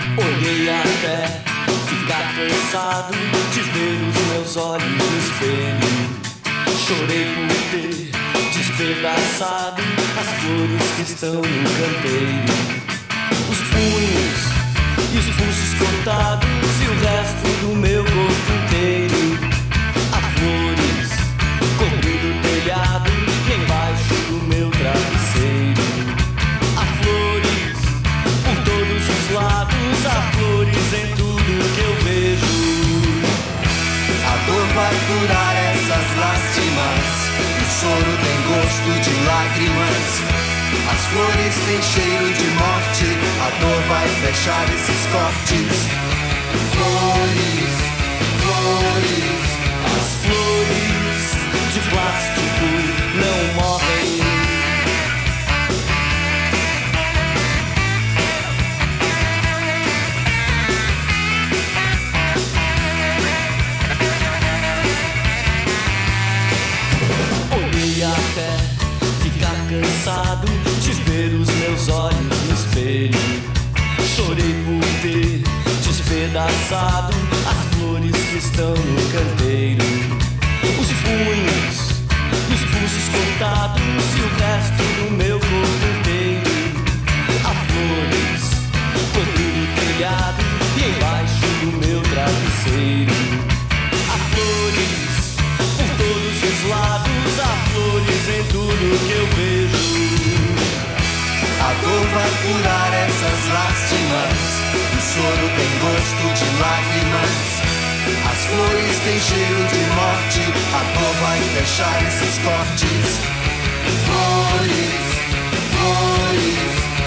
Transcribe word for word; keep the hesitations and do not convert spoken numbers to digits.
Olhei até ficar cansado de ver os meus olhos no espelho. Chorei por ter despedaçado as flores que estão no canteiro. Os punhos e os pulsos cortados e o resto do meu corpo inteiro. Há flores cobrindo o telhado e embaixo do meu travesseiro. Há flores por todos os lados, há flores em tudo que eu vejo. A dor vai curar essas lástimas, o choro tem gosto de lágrimas. As flores têm cheiro de morte, a dor vai fechar esses cortes. Flores, flores, as flores de plástico não morrem. Olhei até ficar cansado de ver os meus olhos no espelho. Chorei por ter despedaçado as flores que estão no canteiro. Os punhos e os pulsos cortados e o resto do meu corpo inteiro. Há flores cobrindo o telhado e embaixo do meu travesseiro. Há flores por todos os lados, há flores em tudo que eu vejo. a dor vai curar essas lástimas, o choro tem gosto de lágrimas. As flores têm cheiro de morte, a dor vai fechar esses cortes. Flores, flores,